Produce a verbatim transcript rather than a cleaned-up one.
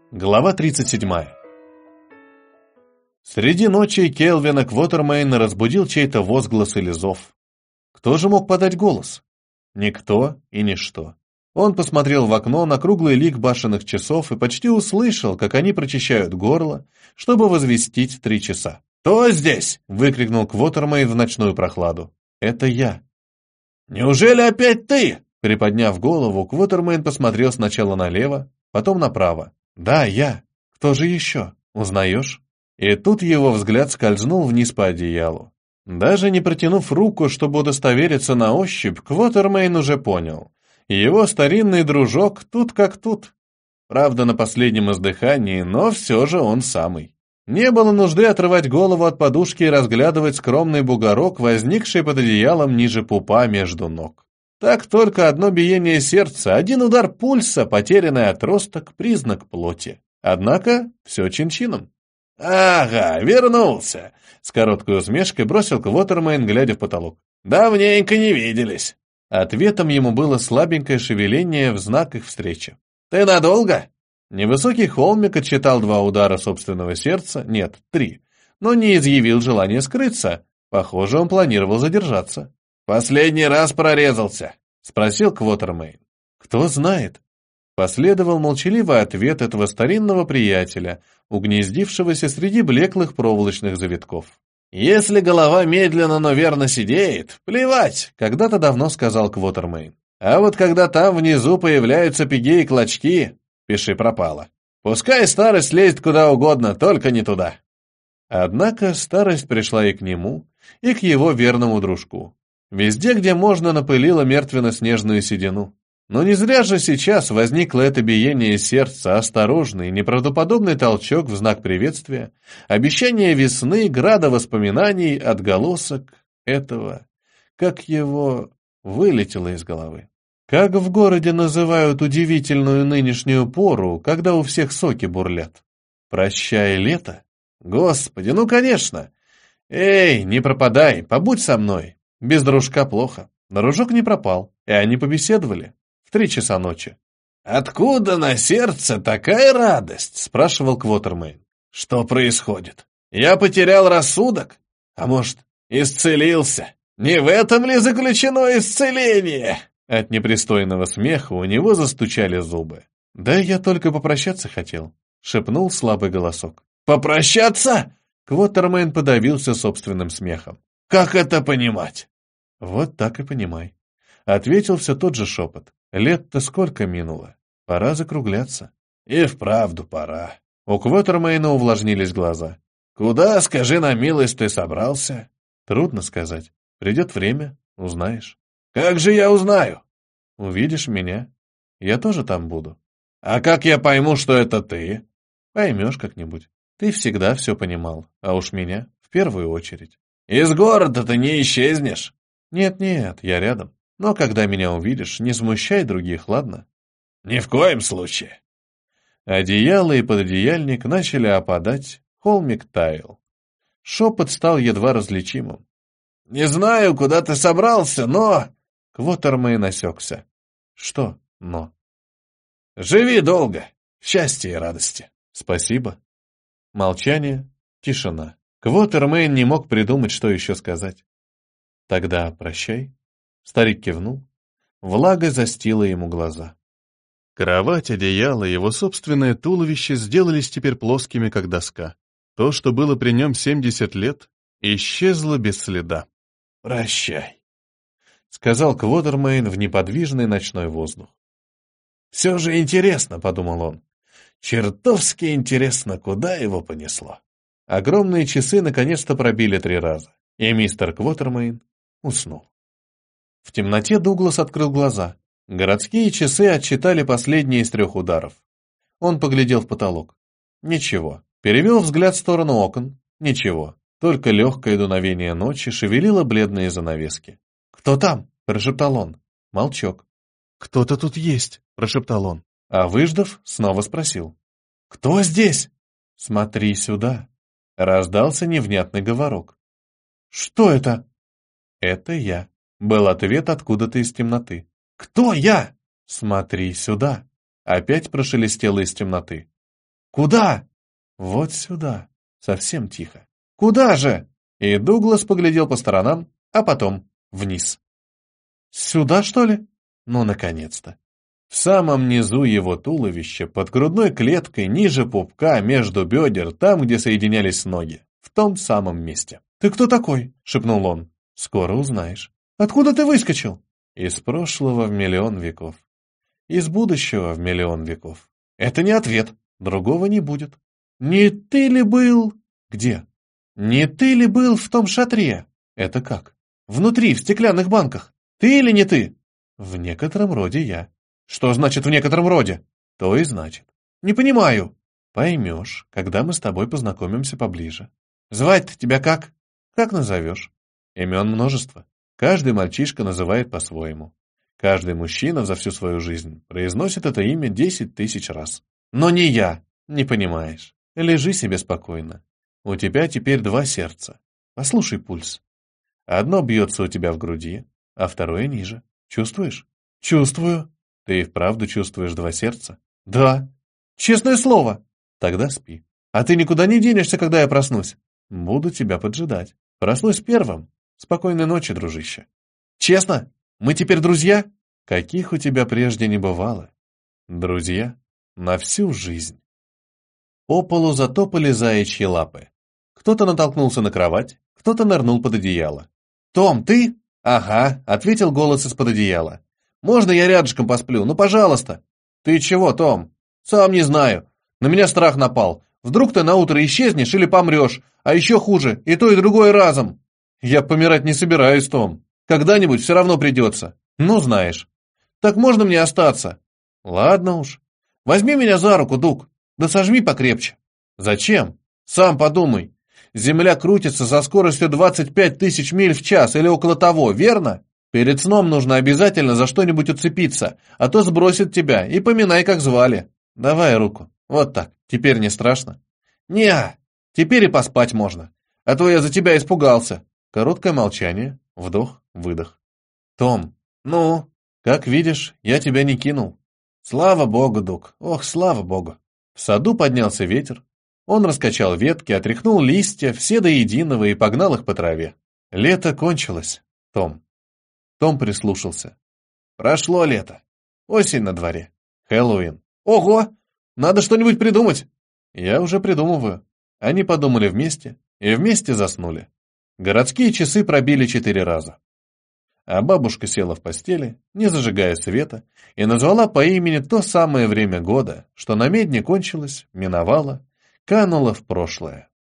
Глава тридцать седьмая. Среди ночи Келвина Квотермейна разбудил чей-то возглас или зов. Кто же мог подать голос? Никто и ничто. Он посмотрел в окно на круглый лик башенных часов и почти услышал, как они прочищают горло, чтобы возвестить три часа. «Кто здесь?» — выкрикнул Квотермейн в ночную прохладу. «Это я». «Неужели опять ты?» Приподняв голову, Квотермейн посмотрел сначала налево, потом направо. «Да, я. Кто же еще? Узнаешь?» И тут его взгляд скользнул вниз по одеялу. Даже не протянув руку, чтобы удостовериться на ощупь, Квотермейн уже понял. Его старинный дружок тут как тут. Правда, на последнем издыхании, но все же он самый. Не было нужды отрывать голову от подушки и разглядывать скромный бугорок, возникший под одеялом ниже пупа между ног. Так только одно биение сердца, один удар пульса, потерянный отросток, признак плоти. Однако все чин-чином. «Ага, вернулся!» — с короткой усмешкой бросил Квотермейн, глядя в потолок. «Давненько не виделись!» Ответом ему было слабенькое шевеление в знак их встречи. «Ты надолго?» Невысокий холмик отсчитал два удара собственного сердца, нет, три, но не изъявил желания скрыться. Похоже, он планировал задержаться. «Последний раз прорезался?» — спросил Квотермейн. «Кто знает?» Последовал молчаливый ответ этого старинного приятеля, угнездившегося среди блеклых проволочных завитков. «Если голова медленно, но верно сидеет, плевать», — когда-то давно сказал Квотермейн. «А вот когда там внизу появляются пиги и клочки, пиши пропало. Пускай старость лезет куда угодно, только не туда». Однако старость пришла и к нему, и к его верному дружку. Везде, где можно, напылила мертвенно-снежную седину. Но не зря же сейчас возникло это биение сердца, осторожный, неправдоподобный толчок в знак приветствия, обещание весны, града воспоминаний, отголосок этого, как его вылетело из головы. Как в городе называют удивительную нынешнюю пору, когда у всех соки бурлят? Прощай, лето? Господи, ну конечно! Эй, не пропадай, побудь со мной. Без дружка плохо. Дружок не пропал, и они побеседовали. В три часа ночи. «Откуда на сердце такая радость?» — спрашивал Квотермейн. «Что происходит? Я потерял рассудок? А может, исцелился? Не в этом ли заключено исцеление?» От непристойного смеха у него застучали зубы. «Да я только попрощаться хотел», — шепнул слабый голосок. «Попрощаться?» Квотермейн подавился собственным смехом. «Как это понимать?» «Вот так и понимай», — ответил все тот же шепот. «Лет-то сколько минуло? Пора закругляться». «И вправду пора». У Квотермейна увлажнились глаза. «Куда, скажи на милость, ты собрался?» «Трудно сказать. Придет время, узнаешь». «Как же я узнаю?» «Увидишь меня. Я тоже там буду». «А как я пойму, что это ты?» «Поймешь как-нибудь. Ты всегда все понимал, а уж меня в первую очередь». «Из города ты не исчезнешь?» «Нет-нет, я рядом. Но когда меня увидишь, не смущай других, ладно?» «Ни в коем случае». Одеяло и пододеяльник начали опадать, холмик таял. Шепот стал едва различимым. «Не знаю, куда ты собрался, но...» Квотермейн осекся. «Что «но»?» «Живи долго, в счастье и радости». «Спасибо». Молчание, тишина. Квотермейн не мог придумать, что еще сказать. «Тогда прощай». Старик кивнул. Влага застила ему глаза. Кровать, одеяло, его собственное туловище сделались теперь плоскими, как доска. То, что было при нем семьдесят лет, исчезло без следа. «Прощай», — сказал Квотермейн в неподвижный ночной воздух. «Все же интересно», — подумал он. «Чертовски интересно, куда его понесло». Огромные часы наконец-то пробили три раза, и мистер Квотермейн уснул. В темноте Дуглас открыл глаза. Городские часы отсчитали последние из трех ударов. Он поглядел в потолок. Ничего. Перевел взгляд в сторону окон. Ничего. Только легкое дуновение ночи шевелило бледные занавески. «Кто там?» – прошептал он. Молчок. «Кто-то тут есть», – прошептал он. А выждав, снова спросил. «Кто здесь?» «Смотри сюда», – раздался невнятный говорок. «Что это?» «Это я», — был ответ откуда-то из темноты. «Кто я?» «Смотри сюда», — опять прошелестело из темноты. Куда? Вот сюда. Совсем тихо. Куда же? И Дуглас поглядел по сторонам, а потом вниз. Сюда, что ли? Ну, наконец-то. В самом низу его туловища, под грудной клеткой, ниже пупка, между бедер, там, где соединялись ноги. В том самом месте. «Ты кто такой?» — шепнул он. «Скоро узнаешь». «Откуда ты выскочил?» «Из прошлого в миллион веков. Из будущего в миллион веков». «Это не ответ. Другого не будет». «Не ты ли был...» «Где?» «Не ты ли был в том шатре?» «Это как?» «Внутри, в стеклянных банках. Ты или не ты?» «В некотором роде я». «Что значит «в некотором роде»?» «То и значит». «Не понимаю». «Поймешь, когда мы с тобой познакомимся поближе». «Звать-то тебя как?» «Как назовешь?» «Имен множество. Каждый мальчишка называет по-своему. Каждый мужчина за всю свою жизнь произносит это имя десять тысяч раз. Но не я, не понимаешь. Лежи себе спокойно. У тебя теперь два сердца. Послушай пульс. Одно бьется у тебя в груди, а второе ниже. Чувствуешь?» «Чувствую». «Ты и вправду чувствуешь два сердца?» «Да». «Честное слово». «Тогда спи. А ты никуда не денешься, когда я проснусь?» «Буду тебя поджидать. Проснусь первым. Спокойной ночи, дружище». «Честно? Мы теперь друзья?» «Каких у тебя прежде не бывало. Друзья на всю жизнь». По полу затопали заячьи лапы. Кто-то натолкнулся на кровать, кто-то нырнул под одеяло. «Том, ты?» «Ага», — ответил голос из-под одеяла. «Можно я рядышком посплю? Ну, пожалуйста». «Ты чего, Том?» «Сам не знаю. На меня страх напал. Вдруг ты наутро исчезнешь или помрешь, а еще хуже, и то, и другое разом». «Я помирать не собираюсь, Том. Когда-нибудь все равно придется. Ну, знаешь». «Так можно мне остаться?» «Ладно уж. Возьми меня за руку, Дуг. Да сожми покрепче». «Зачем? Сам подумай. Земля крутится со скоростью двадцать пять тысяч миль в час или около того, верно? Перед сном нужно обязательно за что-нибудь уцепиться, а то сбросит тебя, и поминай, как звали. Давай руку. Вот так. Теперь не страшно?» «Не, теперь и поспать можно. А то я за тебя испугался». Короткое молчание. Вдох, выдох. «Том, ну, как видишь, я тебя не кинул». «Слава богу, Дуг, ох, слава богу». В саду поднялся ветер. Он раскачал ветки, отряхнул листья, все до единого, и погнал их по траве. Лето кончилось, Том. Том прислушался. Прошло лето. Осень на дворе. Хэллоуин. Ого! Надо что-нибудь придумать. Я уже придумываю. Они подумали вместе и вместе заснули. Городские часы пробили четыре раза. А бабушка села в постели, не зажигая света, и назвала по имени то самое время года, что на медне кончилось, миновало, кануло в прошлое.